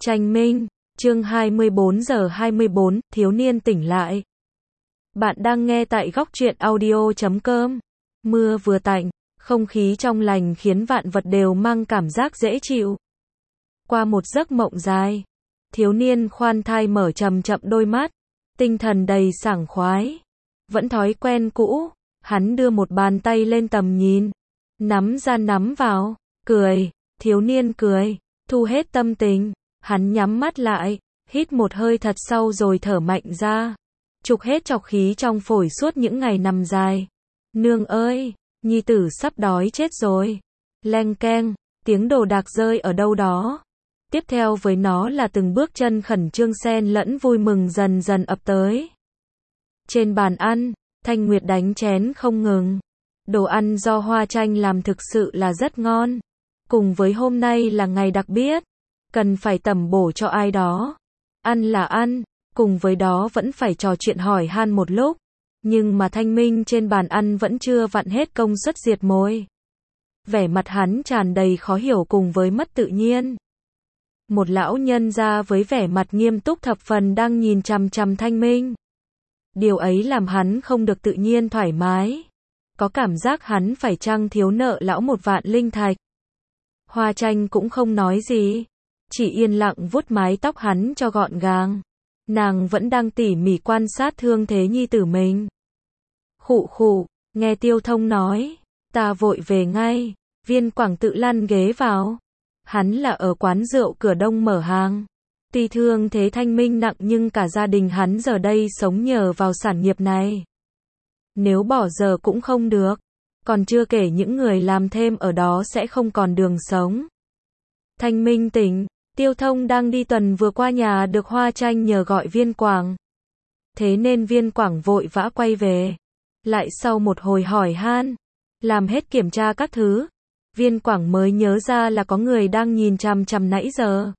Tranh Minh, chương 24 giờ 24, thiếu niên tỉnh lại. Bạn đang nghe tại góc truyện audio.com. Mưa vừa tạnh, không khí trong lành khiến vạn vật đều mang cảm giác dễ chịu. Qua một giấc mộng dài, thiếu niên khoan thai mở chậm chậm đôi mắt, tinh thần đầy sảng khoái. Vẫn thói quen cũ, hắn đưa một bàn tay lên tầm nhìn, nắm ra nắm vào, cười, thiếu niên cười, thu hết tâm tình. Hắn nhắm mắt lại, hít một hơi thật sâu rồi thở mạnh ra, trục hết trọc khí trong phổi suốt những ngày nằm dài. Nương ơi, nhi tử sắp đói chết rồi. Leng keng, tiếng đồ đạc rơi ở đâu đó. Tiếp theo với nó là từng bước chân khẩn trương xen lẫn vui mừng dần dần ập tới. Trên bàn ăn, Thanh Nguyệt đánh chén không ngừng. Đồ ăn do Hoa Tranh làm thực sự là rất ngon. Cùng với hôm nay là ngày đặc biệt, cần phải tẩm bổ cho ai đó. Ăn là ăn, cùng với đó vẫn phải trò chuyện hỏi han một lúc. Nhưng mà Thanh Minh trên bàn ăn vẫn chưa vặn hết công suất diệt môi. Vẻ mặt hắn tràn đầy khó hiểu cùng với mất tự nhiên. Một lão nhân ra với vẻ mặt nghiêm túc thập phần đang nhìn chằm chằm Thanh Minh. Điều ấy làm hắn không được tự nhiên thoải mái. Có cảm giác hắn phải chăng thiếu nợ lão 1 vạn linh thạch. Hoa Tranh cũng không nói gì, chỉ yên lặng vuốt mái tóc hắn cho gọn gàng. Nàng vẫn đang tỉ mỉ quan sát thương thế nhi tử mình. Khụ khụ, nghe Tiêu Thông nói, ta vội về ngay. Viên Quảng tự lăn ghế vào. Hắn là ở quán rượu cửa đông mở hàng. Tuy thương thế Thanh Minh nặng nhưng cả gia đình hắn giờ đây sống nhờ vào sản nghiệp này. Nếu bỏ giờ cũng không được. Còn chưa kể những người làm thêm ở đó sẽ không còn đường sống. Thanh Minh tỉnh, Tiêu Thông đang đi tuần vừa qua nhà được Hoa Tranh nhờ gọi Viên Quảng. Thế nên Viên Quảng vội vã quay về. Lại sau một hồi hỏi han, làm hết kiểm tra các thứ, Viên Quảng mới nhớ ra là có người đang nhìn chằm chằm nãy giờ.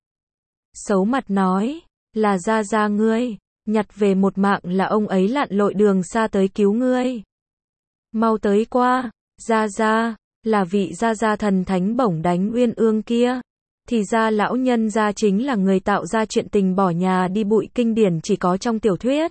Xấu mặt nói, là gia gia ngươi, nhặt về một mạng là ông ấy lặn lội đường xa tới cứu ngươi. Mau tới qua, gia gia, là vị gia gia thần thánh bổng đánh uyên ương kia. Thì ra lão nhân gia chính là người tạo ra chuyện tình bỏ nhà đi bụi kinh điển chỉ có trong tiểu thuyết.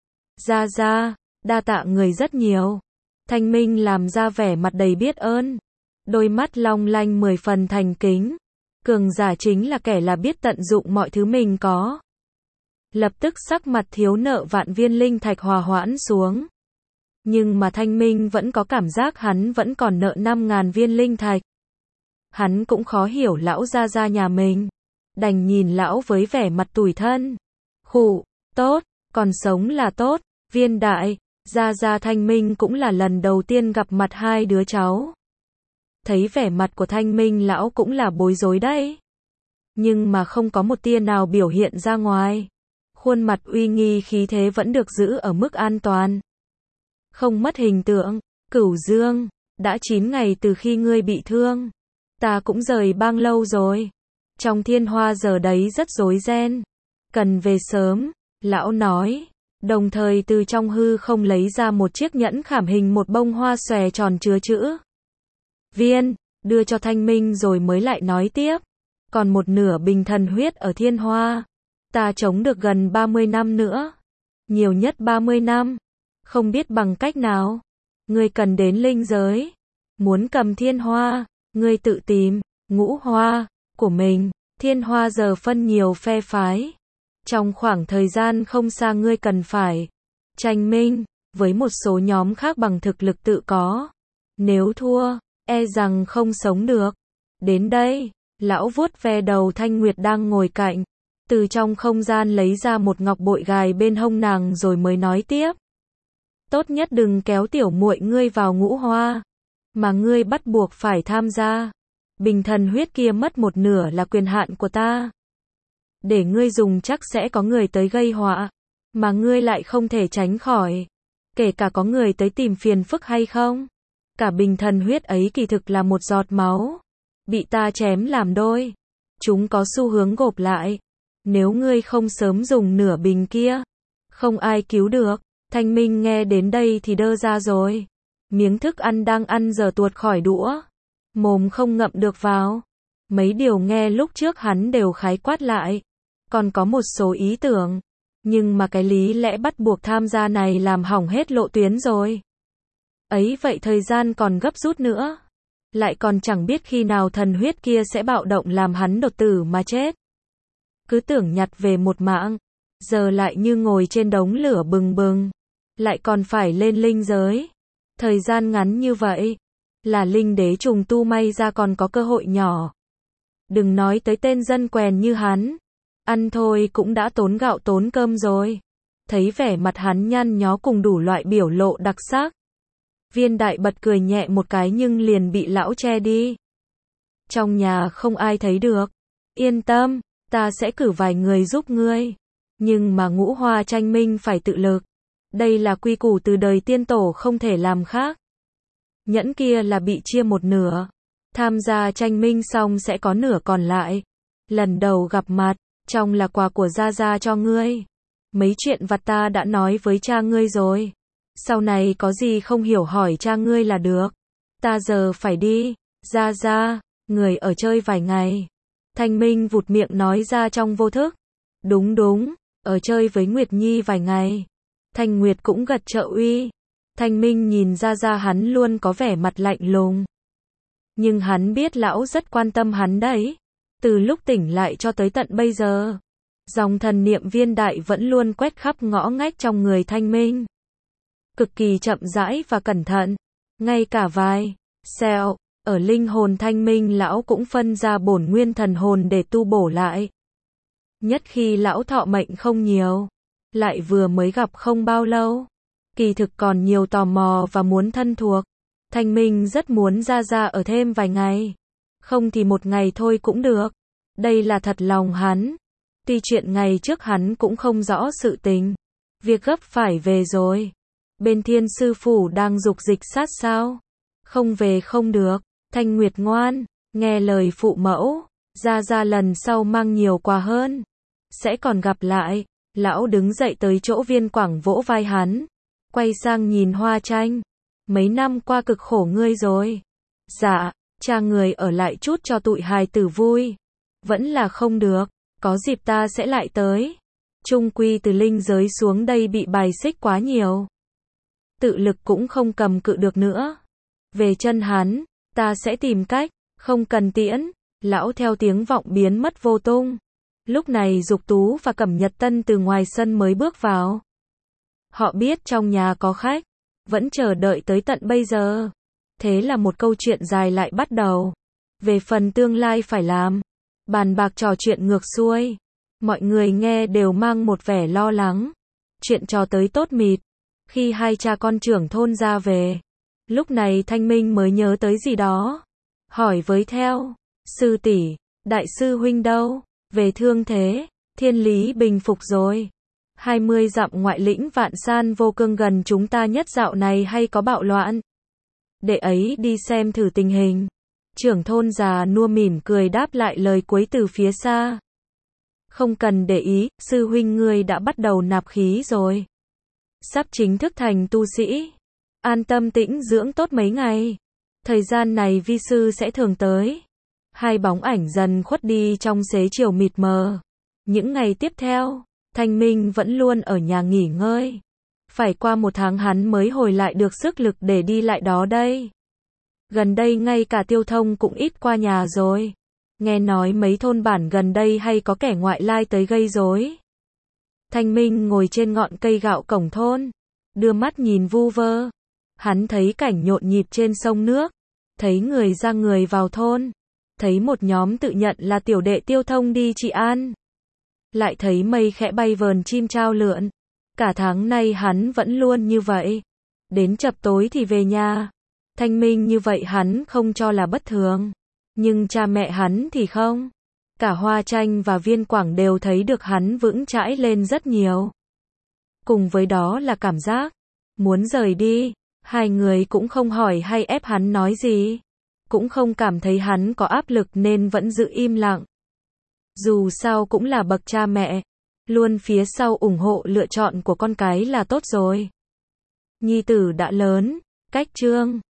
Gia gia, đa tạ người rất nhiều. Thanh Minh làm ra vẻ mặt đầy biết ơn. Đôi mắt long lanh 10 phần thành kính. Cường giả chính là kẻ là biết tận dụng mọi thứ mình có. Lập tức sắc mặt thiếu nợ vạn viên linh thạch hòa hoãn xuống. Nhưng mà Thanh Minh vẫn có cảm giác hắn vẫn còn nợ 5.000 viên linh thạch. Hắn cũng khó hiểu lão gia gia nhà mình. Đành nhìn lão với vẻ mặt tủi thân. Khụ, tốt, còn sống là tốt. Viên đại, gia gia Thanh Minh cũng là lần đầu tiên gặp mặt hai đứa cháu. Thấy vẻ mặt của Thanh Minh lão cũng là bối rối đấy. Nhưng mà không có một tia nào biểu hiện ra ngoài. Khuôn mặt uy nghi khí thế vẫn được giữ ở mức an toàn. Không mất hình tượng. Cửu Dương, đã 9 ngày từ khi ngươi bị thương. Ta cũng rời bang lâu rồi. Trong Thiên Hoa giờ đấy rất rối ren. Cần về sớm, lão nói. Đồng thời từ trong hư không lấy ra một chiếc nhẫn khảm hình một bông hoa xòe tròn chứa chữ viên, đưa cho Thanh Minh rồi mới lại nói tiếp. Còn một nửa bình thần huyết ở Thiên Hoa. Ta chống được gần 30 năm nữa. Nhiều nhất 30 năm. Không biết bằng cách nào. Ngươi cần đến linh giới. Muốn cầm Thiên Hoa, ngươi tự tìm, ngũ hoa, của mình. Thiên Hoa giờ phân nhiều phe phái. Trong khoảng thời gian không xa ngươi cần phải tranh minh với một số nhóm khác bằng thực lực tự có. Nếu thua, e rằng không sống được. Đến đây, lão vuốt ve đầu Thanh Nguyệt đang ngồi cạnh. Từ trong không gian lấy ra một ngọc bội gài bên hông nàng rồi mới nói tiếp. Tốt nhất đừng kéo tiểu muội ngươi vào ngũ hoa. Mà ngươi bắt buộc phải tham gia. Bình thần huyết kia mất một nửa là quyền hạn của ta. Để ngươi dùng chắc sẽ có người tới gây họa. Mà ngươi lại không thể tránh khỏi. Kể cả có người tới tìm phiền phức hay không. Cả bình thần huyết ấy kỳ thực là một giọt máu. Bị ta chém làm đôi. Chúng có xu hướng gộp lại. Nếu ngươi không sớm dùng nửa bình kia, không ai cứu được. Thanh Minh nghe đến đây thì đơ ra rồi. Miếng thức ăn đang ăn giờ tuột khỏi đũa. Mồm không ngậm được vào. Mấy điều nghe lúc trước hắn đều khái quát lại. còn có một số ý tưởng. Nhưng mà cái lý lẽ bắt buộc tham gia này làm hỏng hết lộ tuyến rồi. Ấy vậy thời gian còn gấp rút nữa. Lại còn chẳng biết khi nào thần huyết kia sẽ bạo động làm hắn đột tử mà chết. Cứ tưởng nhặt về một mạng, giờ lại như ngồi trên đống lửa bừng bừng. Lại còn phải lên linh giới. Thời gian ngắn như vậy, là linh đế trùng tu may ra còn có cơ hội nhỏ. Đừng nói tới tên dân quèn như hắn. Ăn thôi cũng đã tốn gạo tốn cơm rồi. Thấy vẻ mặt hắn nhăn nhó cùng đủ loại biểu lộ đặc sắc. Viên đại bật cười nhẹ một cái nhưng liền bị lão che đi. Trong nhà không ai thấy được. Yên tâm, ta sẽ cử vài người giúp ngươi. Nhưng mà Ngũ Hoa tranh minh phải tự lực. Đây là quy củ từ đời tiên tổ không thể làm khác. Nhẫn kia là bị chia một nửa. Tham gia tranh minh xong sẽ có nửa còn lại. Lần đầu gặp mặt, trong là quà của Gia Gia cho ngươi. Mấy chuyện vặt ta đã nói với cha ngươi rồi. Sau này có gì không hiểu hỏi cha ngươi là được. Ta giờ phải đi. Gia Gia, người ở chơi vài ngày. Thanh Minh vụt miệng nói ra trong vô thức. Đúng đúng, ở chơi với Nguyệt Nhi vài ngày. Thanh Nguyệt cũng gật trợ uy. Thanh Minh nhìn Gia Gia hắn luôn có vẻ mặt lạnh lùng. Nhưng hắn biết lão rất quan tâm hắn đấy. Từ lúc tỉnh lại cho tới tận bây giờ, dòng thần niệm viên đại vẫn luôn quét khắp ngõ ngách trong người Thanh Minh. Cực kỳ chậm rãi và cẩn thận. Ngay cả vài sẹo ở linh hồn Thanh Minh lão cũng phân ra bổn nguyên thần hồn để tu bổ lại. Nhất khi lão thọ mệnh không nhiều, lại vừa mới gặp không bao lâu, kỳ thực còn nhiều tò mò và muốn thân thuộc. Thanh Minh rất muốn Gia Gia ở thêm vài ngày. Không thì một ngày thôi cũng được. Đây là thật lòng hắn. Tuy chuyện ngày trước hắn cũng không rõ sự tình. Việc gấp phải về rồi. Bên Thiên Sư Phủ đang dục dịch sát sao. Không về không được. Thanh Nguyệt ngoan, nghe lời phụ mẫu. Gia Gia lần sau mang nhiều quà hơn. Sẽ còn gặp lại. Lão đứng dậy tới chỗ Viên Quảng vỗ vai hắn. Quay sang nhìn Hoa Tranh. Mấy năm qua cực khổ ngươi rồi. Dạ, cha người ở lại chút cho tụi hài tử vui. Vẫn là không được, có dịp ta sẽ lại tới. Chung quy từ linh giới xuống đây bị bài xích quá nhiều. Tự lực cũng không cầm cự được nữa. Về chân hắn, ta sẽ tìm cách, không cần tiễn. Lão theo tiếng vọng biến mất vô tung. Lúc này Dục Tú và Cẩm Nhật Tân từ ngoài sân mới bước vào. Họ biết trong nhà có khách, vẫn chờ đợi tới tận bây giờ. Thế là một câu chuyện dài lại bắt đầu. Về phần tương lai phải làm, bàn bạc trò chuyện ngược xuôi. Mọi người nghe đều mang một vẻ lo lắng. Chuyện trò tới tốt mịt. Khi hai cha con trưởng thôn ra về, lúc này Thanh Minh mới nhớ tới gì đó. Hỏi với theo, sư tỷ, đại sư huynh đâu? Về thương thế, thiên lý bình phục rồi. 20 dặm ngoại lĩnh Vạn San Vô Cương gần chúng ta nhất dạo này hay có bạo loạn? Để ấy đi xem thử tình hình. Trưởng thôn già nua mỉm cười đáp lại lời cuối từ phía xa. Không cần để ý, sư huynh ngươi đã bắt đầu nạp khí rồi. Sắp chính thức thành tu sĩ. An tâm tĩnh dưỡng tốt mấy ngày. Thời gian này vi sư sẽ thường tới. Hai bóng ảnh dần khuất đi trong xế chiều mịt mờ. Những ngày tiếp theo, Thanh Minh vẫn luôn ở nhà nghỉ ngơi. Phải qua một tháng hắn mới hồi lại được sức lực để đi lại đó đây. Gần đây ngay cả Tiêu Thông cũng ít qua nhà rồi. Nghe nói mấy thôn bản gần đây hay có kẻ ngoại lai tới gây rối. Thanh Minh ngồi trên ngọn cây gạo cổng thôn, đưa mắt nhìn vu vơ. Hắn thấy cảnh nhộn nhịp trên sông nước, thấy người ra người vào thôn, thấy một nhóm tự nhận là tiểu đệ Tiêu Thông đi trị an. Lại thấy mây khẽ bay vờn chim chao lượn. Cả tháng nay hắn vẫn luôn như vậy. Đến chập tối thì về nhà. Thanh Minh như vậy hắn không cho là bất thường. Nhưng cha mẹ hắn thì không. Cả Hoa Tranh và Viên Quảng đều thấy được hắn vững chãi lên rất nhiều. Cùng với đó là cảm giác muốn rời đi. Hai người cũng không hỏi hay ép hắn nói gì. Cũng không cảm thấy hắn có áp lực nên vẫn giữ im lặng. Dù sao cũng là bậc cha mẹ. Luôn phía sau ủng hộ lựa chọn của con cái là tốt rồi. Nhi tử đã lớn, cách trương.